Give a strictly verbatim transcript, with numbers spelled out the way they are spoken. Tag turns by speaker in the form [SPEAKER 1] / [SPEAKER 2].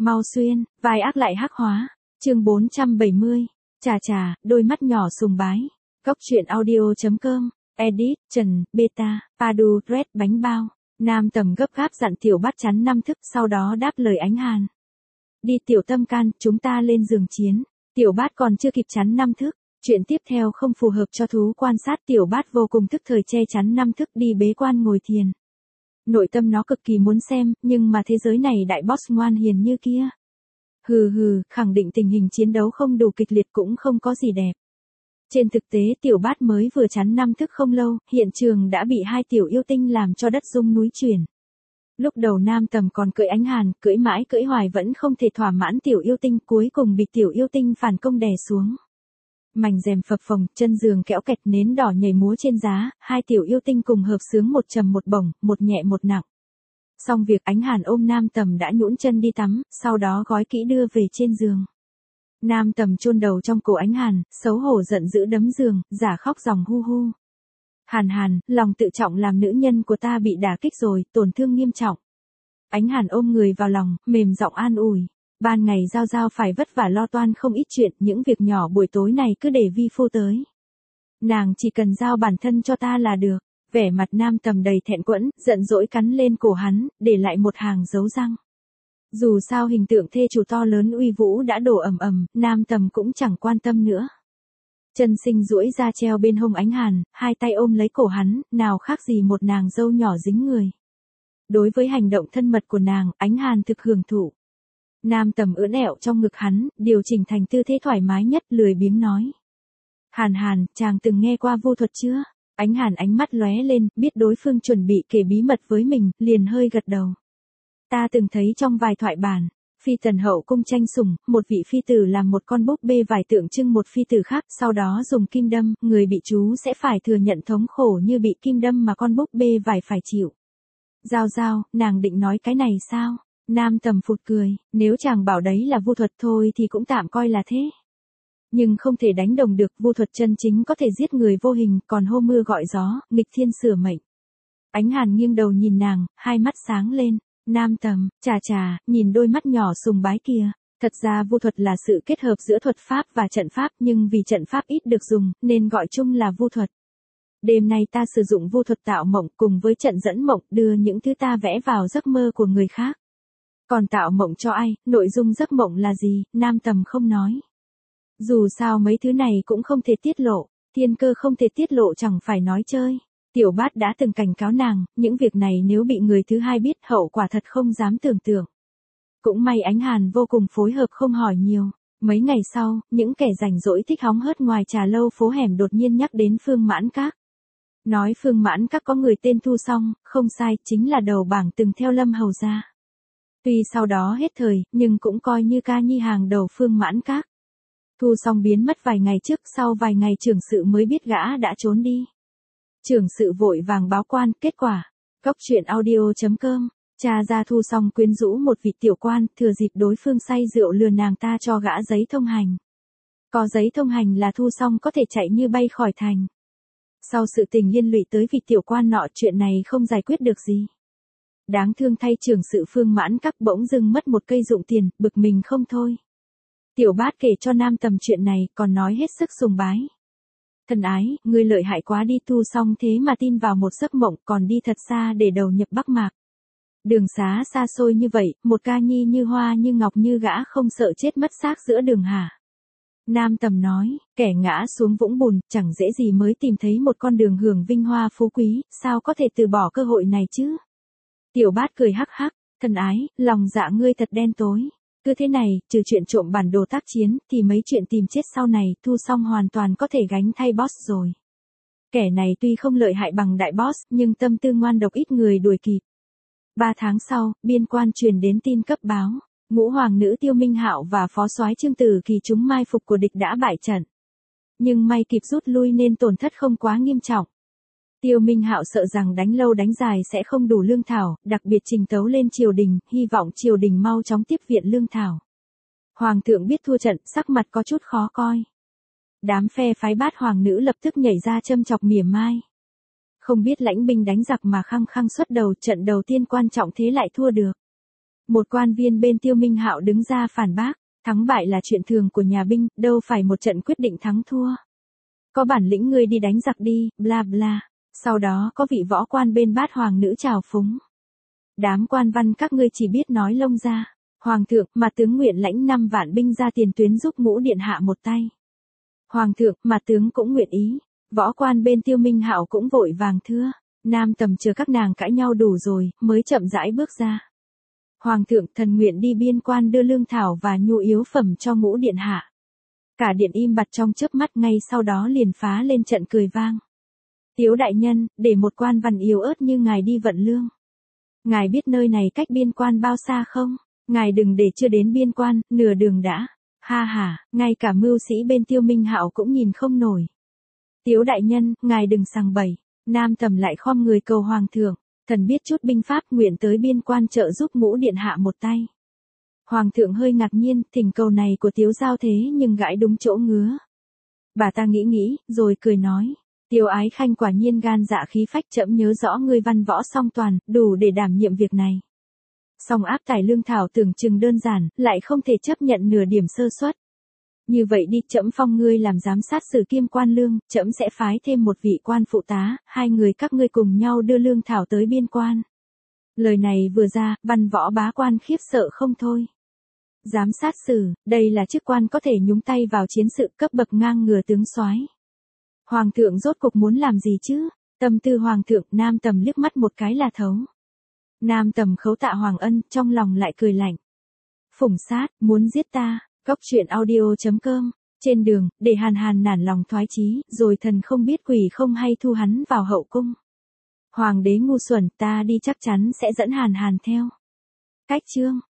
[SPEAKER 1] Mau xuyên, vai ác lại hắc hóa. Chương bốn trăm bảy mươi. Chà chà, đôi mắt nhỏ sùng bái. Góc truyện audio chấm com. Edit, Trần, Beta, Padu, Red bánh bao. Nam Tầm gấp gáp dặn Tiểu Bát chắn năm thức, sau đó đáp lời Ánh Hàn. Đi Tiểu Tâm Can, chúng ta lên giường chiến. Tiểu Bát còn chưa kịp chắn năm thức. Chuyện tiếp theo không phù hợp cho thú quan sát. Tiểu Bát vô cùng thức thời che chắn năm thức đi bế quan ngồi thiền. Nội tâm nó cực kỳ muốn xem, nhưng mà thế giới này đại boss ngoan hiền như kia. Hừ hừ, khẳng định tình hình chiến đấu không đủ kịch liệt cũng không có gì đẹp. Trên thực tế Tiểu Bát mới vừa chắn năm thức không lâu, hiện trường đã bị hai tiểu yêu tinh làm cho đất rung núi chuyển. Lúc đầu Nam Tầm còn cưỡi Ánh Hàn, cưỡi mãi cưỡi hoài vẫn không thể thỏa mãn tiểu yêu tinh, cuối cùng bị tiểu yêu tinh phản công đè xuống. Mảnh rèm phập phồng, chân giường kẽo kẹt, nến đỏ nhảy múa trên giá, hai tiểu yêu tinh cùng hợp xướng một trầm một bổng, một nhẹ một nặng. Xong việc Ánh Hàn ôm Nam Tầm đã nhũn chân đi tắm, sau đó gói kỹ đưa về trên giường. Nam Tầm chôn đầu trong cổ Ánh Hàn, xấu hổ giận dữ đấm giường, giả khóc ròng hu hu. Hàn Hàn, lòng tự trọng làm nữ nhân của ta bị đả kích rồi, tổn thương nghiêm trọng. Ánh Hàn ôm người vào lòng, mềm giọng an ủi. Ban ngày Giao Giao phải vất vả lo toan không ít chuyện, những việc nhỏ buổi tối này cứ để vi phu tới. Nàng chỉ cần giao bản thân cho ta là được. Vẻ mặt Nam Tầm đầy thẹn quẫn, giận dỗi cắn lên cổ hắn, để lại một hàng dấu răng. Dù sao hình tượng thê chủ to lớn uy vũ đã đổ ầm ầm, Nam Tầm cũng chẳng quan tâm nữa. Chân sinh duỗi ra treo bên hông Ánh Hàn, hai tay ôm lấy cổ hắn, nào khác gì một nàng dâu nhỏ dính người. Đối với hành động thân mật của nàng, Ánh Hàn thực hưởng thụ. Nam Tầm ưỡn ẹo trong ngực hắn, điều chỉnh thành tư thế thoải mái nhất, lười biếng nói. Hàn Hàn, chàng từng nghe qua vu thuật chưa? Ánh Hàn ánh mắt lóe lên, biết đối phương chuẩn bị kể bí mật với mình, liền hơi gật đầu. Ta từng thấy trong vài thoại bản, phi tần hậu cung tranh sủng, một vị phi tử làm một con búp bê vải tượng trưng một phi tử khác, sau đó dùng kim đâm, người bị chú sẽ phải thừa nhận thống khổ như bị kim đâm mà con búp bê vải phải chịu. Giao Giao, nàng định nói cái này sao? Nam Tầm phụt cười, nếu chàng bảo đấy là vu thuật thôi thì cũng tạm coi là thế. Nhưng không thể đánh đồng được, vu thuật chân chính có thể giết người vô hình, còn hô mưa gọi gió, nghịch thiên sửa mệnh. Ánh Hàn nghiêng đầu nhìn nàng, hai mắt sáng lên. Nam Tầm, chà chà, nhìn đôi mắt nhỏ sùng bái kia. Thật ra vu thuật là sự kết hợp giữa thuật pháp và trận pháp, nhưng vì trận pháp ít được dùng, nên gọi chung là vu thuật. Đêm nay ta sử dụng vu thuật tạo mộng cùng với trận dẫn mộng, đưa những thứ ta vẽ vào giấc mơ của người khác. Còn tạo mộng cho ai, nội dung giấc mộng là gì, Nam Tầm không nói. Dù sao mấy thứ này cũng không thể tiết lộ, thiên cơ không thể tiết lộ chẳng phải nói chơi. Tiểu Bát đã từng cảnh cáo nàng, những việc này nếu bị người thứ hai biết hậu quả thật không dám tưởng tượng. Cũng may Ánh Hàn vô cùng phối hợp không hỏi nhiều. Mấy ngày sau, những kẻ rảnh rỗi thích hóng hớt ngoài trà lâu phố hẻm đột nhiên nhắc đến Phương Mãn Các. Nói Phương Mãn Các có người tên Thu Song, không sai, chính là đầu bảng từng theo Lâm Hầu ra. Tuy sau đó hết thời, nhưng cũng coi như ca nhi hàng đầu Phương Mãn Các. Thu Song biến mất vài ngày trước, sau vài ngày trưởng sự mới biết gã đã trốn đi. Trưởng sự vội vàng báo quan, kết quả. Góc truyện audio chấm com. Cha ra Thu Song quyến rũ một vị tiểu quan, thừa dịp đối phương say rượu lừa nàng ta cho gã giấy thông hành. Có giấy thông hành là Thu Song có thể chạy như bay khỏi thành. Sau sự tình liên lụy tới vị tiểu quan nọ, chuyện này không giải quyết được gì. Đáng thương thay trưởng sự Phương Mãn Các bỗng dưng mất một cây dụng tiền, bực mình không thôi. Tiểu Bát kể cho Nam Tầm chuyện này, còn nói hết sức sùng bái. Thân ái, ngươi lợi hại quá đi. Thu Song thế mà tin vào một giấc mộng, còn đi thật xa để đầu nhập Bắc Mạc. Đường xá xa xôi như vậy, một ca nhi như hoa như ngọc như gã không sợ chết mất xác giữa đường hả? Nam Tầm nói, kẻ ngã xuống vũng bùn, chẳng dễ gì mới tìm thấy một con đường hưởng vinh hoa phú quý, sao có thể từ bỏ cơ hội này chứ? Tiểu Bát cười hắc hắc, thân ái, lòng dạ ngươi thật đen tối. Cứ thế này, trừ chuyện trộm bản đồ tác chiến, thì mấy chuyện tìm chết sau này, Thu Song hoàn toàn có thể gánh thay boss rồi. Kẻ này tuy không lợi hại bằng đại boss, nhưng tâm tư ngoan độc ít người đuổi kịp. Ba tháng sau, biên quan truyền đến tin cấp báo, ngũ hoàng nữ Tiêu Minh Hạo và phó soái Trương Tử Kỳ chúng mai phục của địch đã bại trận. Nhưng may kịp rút lui nên tổn thất không quá nghiêm trọng. Tiêu Minh Hạo sợ rằng đánh lâu đánh dài sẽ không đủ lương thảo, đặc biệt trình tấu lên triều đình, hy vọng triều đình mau chóng tiếp viện lương thảo. Hoàng thượng biết thua trận, sắc mặt có chút khó coi. Đám phe phái Bát hoàng nữ lập tức nhảy ra châm chọc mỉa mai. Không biết lãnh binh đánh giặc mà khăng khăng xuất đầu, trận đầu tiên quan trọng thế lại thua được. Một quan viên bên Tiêu Minh Hạo đứng ra phản bác, thắng bại là chuyện thường của nhà binh, đâu phải một trận quyết định thắng thua. Có bản lĩnh ngươi đi đánh giặc đi, bla bla. Sau đó có vị võ quan bên bát hoàng nữ chào phúng. Đám quan văn các ngươi chỉ biết nói lông ra. Hoàng thượng, mà tướng nguyện lãnh năm vạn binh ra tiền tuyến giúp ngũ điện hạ một tay. Hoàng thượng, mà tướng cũng nguyện ý. Võ quan bên Tiêu Minh Hạo cũng vội vàng thưa. Nam Tầm chờ các nàng cãi nhau đủ rồi, mới chậm rãi bước ra. Hoàng thượng, thần nguyện đi biên quan đưa lương thảo và nhu yếu phẩm cho ngũ điện hạ. Cả điện im bặt trong chớp mắt, ngay sau đó liền phá lên trận cười vang. Tiếu đại nhân, để một quan văn yếu ớt như ngài đi vận lương. Ngài biết nơi này cách biên quan bao xa không? Ngài đừng để chưa đến biên quan, nửa đường đã. Ha ha, ngay cả mưu sĩ bên Tiêu Minh Hạo cũng nhìn không nổi. Tiếu đại nhân, ngài đừng sằng bậy. Nam Tầm lại khom người cầu hoàng thượng, thần biết chút binh pháp, nguyện tới biên quan trợ giúp ngũ điện hạ một tay. Hoàng thượng hơi ngạc nhiên, thỉnh cầu này của Tiếu Giao thế nhưng gãi đúng chỗ ngứa. Bà ta nghĩ nghĩ, rồi cười nói, Tiếu Ái Khanh quả nhiên gan dạ khí phách, trẫm nhớ rõ ngươi văn võ song toàn, đủ để đảm nhiệm việc này. Song áp tải lương thảo tưởng chừng đơn giản, lại không thể chấp nhận nửa điểm sơ suất. Như vậy đi, trẫm phong ngươi làm giám sát sử kiêm quan lương, trẫm sẽ phái thêm một vị quan phụ tá, hai người các ngươi cùng nhau đưa lương thảo tới biên quan. Lời này vừa ra, văn võ bá quan khiếp sợ không thôi. Giám sát sử, đây là chức quan có thể nhúng tay vào chiến sự, cấp bậc ngang ngửa tướng soái. Hoàng thượng rốt cục muốn làm gì chứ? Tâm tư hoàng thượng, Nam Tầm liếc mắt một cái là thấu. Nam Tầm khấu tạ Hoàng Ân, trong lòng lại cười lạnh. Phủng sát, muốn giết ta. Cốc truyện audio chấm com. Trên đường, để Hàn Hàn nản lòng thoái chí, rồi thần không biết quỷ không hay thu hắn vào hậu cung. Hoàng đế ngu xuẩn, ta đi chắc chắn sẽ dẫn Hàn Hàn theo. Cách chương